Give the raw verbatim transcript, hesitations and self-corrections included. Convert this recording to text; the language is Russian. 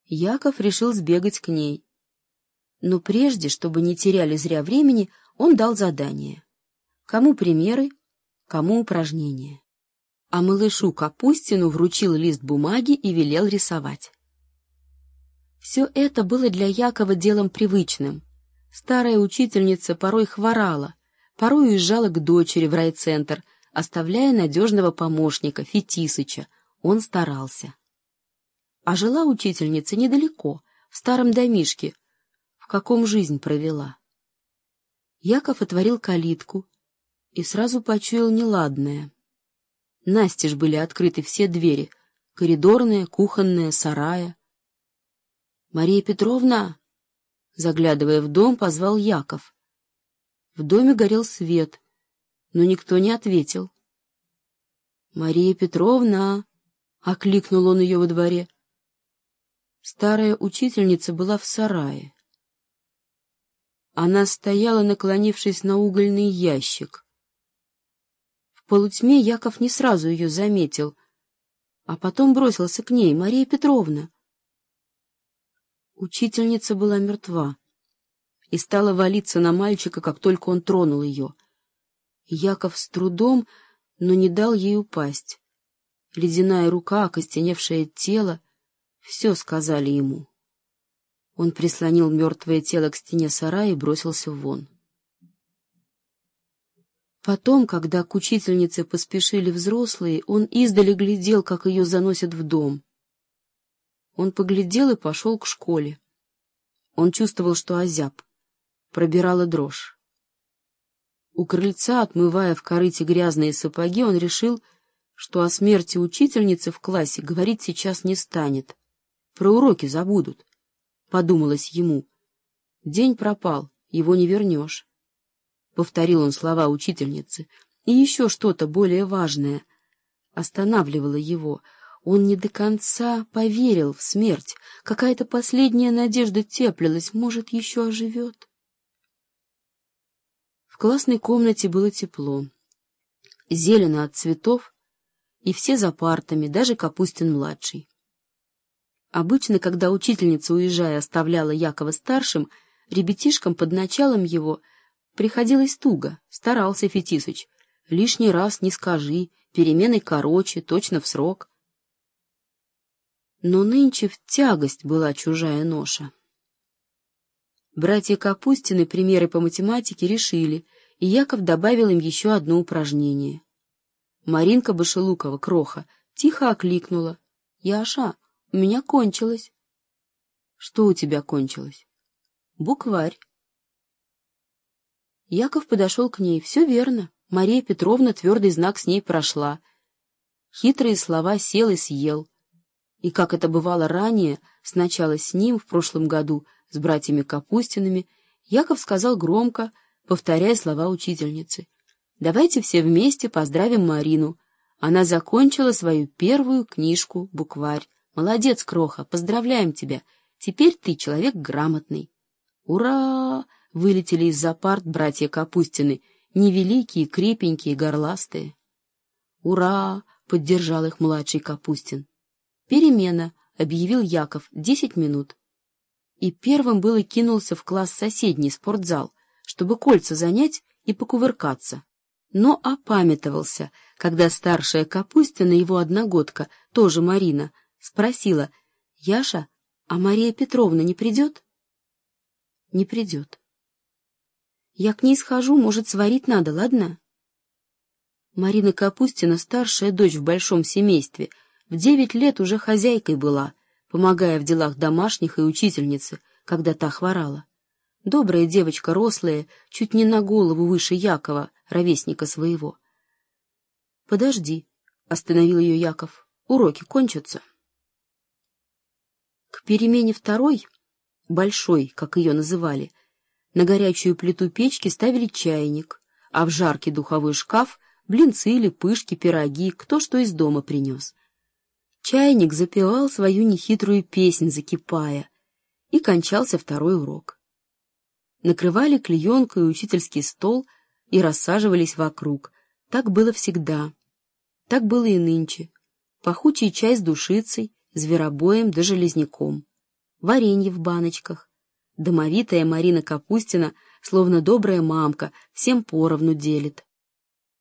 Яков решил сбегать к ней. Но прежде, чтобы не теряли зря времени, он дал задание. Кому примеры, кому упражнения. А малышу Капустину вручил лист бумаги и велел рисовать. Все это было для Якова делом привычным. Старая учительница порой хворала, порой уезжала к дочери в райцентр, оставляя надежного помощника, Фетисыча. Он старался. А жила учительница недалеко, в старом домишке, в каком жизнь провела. Яков отворил калитку и сразу почуял неладное. Настежь были открыты все двери — коридорная, кухонная, сарая. «Мария Петровна!» — заглядывая в дом, позвал Яков. В доме горел свет, но никто не ответил. «Мария Петровна!» — окликнул он ее во дворе. Старая учительница была в сарае. Она стояла, наклонившись на угольный ящик. В полутьме Яков не сразу ее заметил, а потом бросился к ней. «Мария Петровна!» Учительница была мертва и стала валиться на мальчика, как только он тронул ее. Яков с трудом, но не дал ей упасть. Ледяная рука, окостеневшее тело — все сказали ему. Он прислонил мертвое тело к стене сарая и бросился вон. Потом, когда к учительнице поспешили взрослые, он издали глядел, как ее заносят в дом. Он поглядел и пошел к школе. Он чувствовал, что озяб. Пробирала дрожь. У крыльца, отмывая в корыте грязные сапоги, он решил, что о смерти учительницы в классе говорить сейчас не станет. Про уроки забудут, — подумалось ему. День пропал, его не вернешь. Повторил он слова учительницы, и еще что-то более важное останавливало его. Он не до конца поверил в смерть. Какая-то последняя надежда теплилась, может, еще оживет. В классной комнате было тепло, зелено от цветов, и все за партами, даже Капустин-младший. Обычно, когда учительница, уезжая, оставляла Якова старшим, ребятишкам под началом его приходилось туго, старался Фетисыч. Лишний раз не скажи, переменой короче, точно в срок. Но нынче в тягость была чужая ноша. Братья Капустины примеры по математике решили, и Яков добавил им еще одно упражнение. Маринка Башелукова, кроха, тихо окликнула: «Яша, у меня кончилось». «Что у тебя кончилось?» «Букварь». Яков подошел к ней. Все верно. Мария Петровна твердый знак с ней прошла. Хитрые слова сел и съел. И, как это бывало ранее, сначала с ним в прошлом году, с братьями Капустинами, Яков сказал громко, повторяя слова учительницы: «Давайте все вместе поздравим Марину. Она закончила свою первую книжку «Букварь». Молодец, кроха, поздравляем тебя. Теперь ты человек грамотный». «Ура!» — вылетели из-за парт братья Капустины, невеликие, крепенькие, горластые. «Ура!» — поддержал их младший Капустин. «Перемена», — объявил Яков, — «десять минут». И первым было кинулся в класс соседний спортзал, чтобы кольца занять и покувыркаться. Но опамятовался, когда старшая Капустина, его одногодка, тоже Марина, спросила: «Яша, а Мария Петровна не придет?» «Не придет». «Я к ней схожу, может, сварить надо, ладно?» Марина Капустина, старшая дочь в большом семействе, в девять лет уже хозяйкой была, помогая в делах домашних и учительницы, когда та хворала. Добрая девочка, рослая, чуть не на голову выше Якова, ровесника своего. «Подожди», — остановил ее Яков, — «уроки кончатся». К перемене второй, большой, как ее называли, на горячую плиту печки ставили чайник, а в жаркий духовой шкаф — блинцы или пышки, пироги, кто что из дома принес. Чайник запевал свою нехитрую песнь, закипая, и кончался второй урок. Накрывали клеенкой учительский стол и рассаживались вокруг. Так было всегда. Так было и нынче. Пахучий чай с душицей, зверобоем да железняком. варенье в баночках. Домовитая Марина Капустина, словно добрая мамка, всем поровну делит.